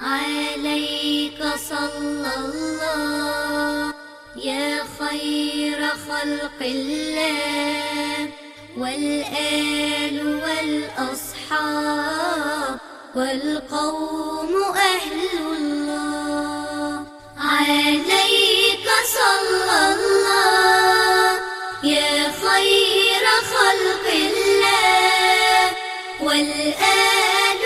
عليك صلى الله يا خير خلق الله، والآل والأصحاب والقوم أهل الله. عليك صلى الله يا خير خلق الله، والآل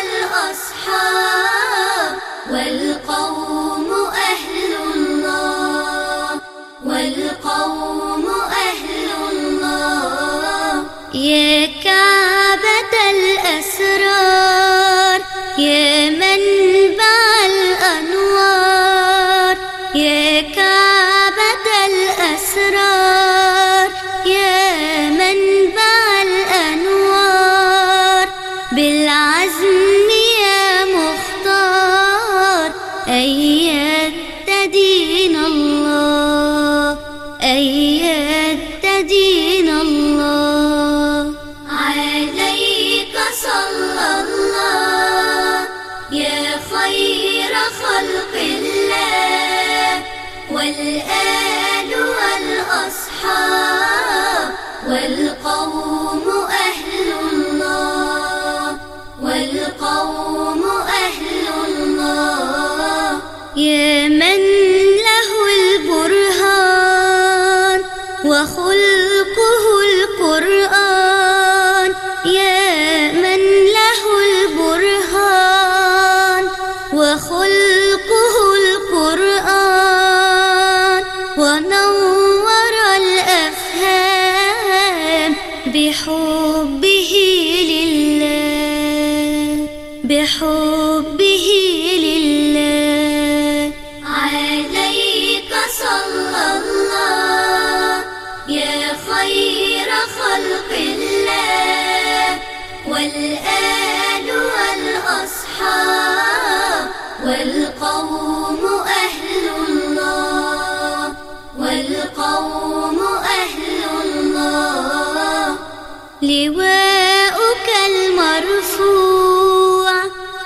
والأصحاب والقوم أهل الله، والقوم أهل الله. يا كعبة الأسرار، يا منبع الأنوار، يا كعبة الأسرار، يا منبع الأنوار. بالعزم يا مختار أيدت دين الله، أيدت دين الله. عليك صلى الله يا خير خلق الله، والآل والأصحاب والقوم أهل الله، والقوم أهل الله. يا من له البرهان وخلقه القرآن، يا من له البرهان وخلقه القرآن، ونور الأفهام بحبه لله، بحبه لله. عليك صلى الله يا خير خلق الله، والآل والأصحاب والقوم أهل الله، والقوم أهل الله. لواؤك المرفوع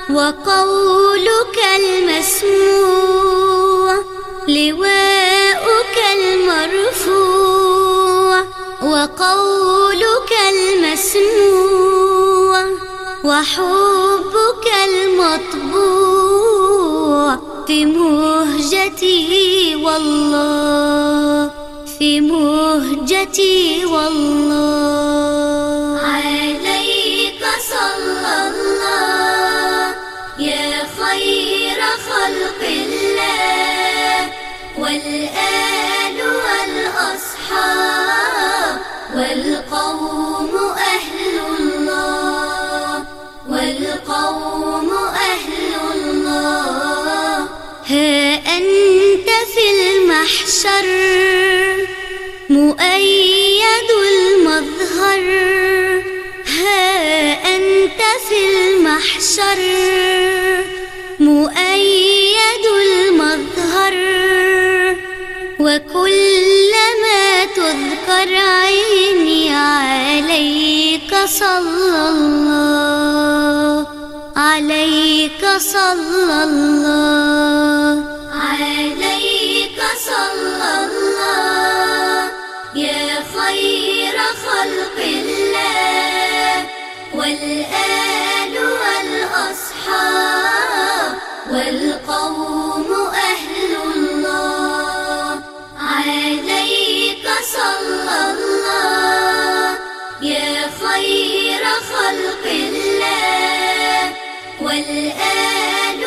وقولك المسموع، لواؤك المرفوع وقولك المسموع، وحبك المطبوع في مهجتي والله، في مهجتي والله. عليك صلى الله يا خير خلق الله، والآل والأصحاب والقوم أهل الله، والقوم أهل الله. ها أنت في المحشر مؤيد المظهر، ها أنت في المحشر مؤيد المظهر. وكلما تذكر عيني عليك صلى الله، عليك صلى الله. عليك صلى الله يا خير خلق الله، والآل والأصحاب والقوم أهل الله. عليك صلى الله يا خير خلق الله، والآل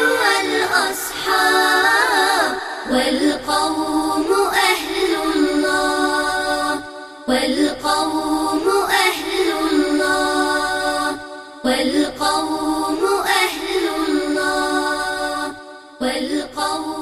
والأصحاب والقوم أهل الله، والقوم أهل الله، والقوم أهل الله، والقوم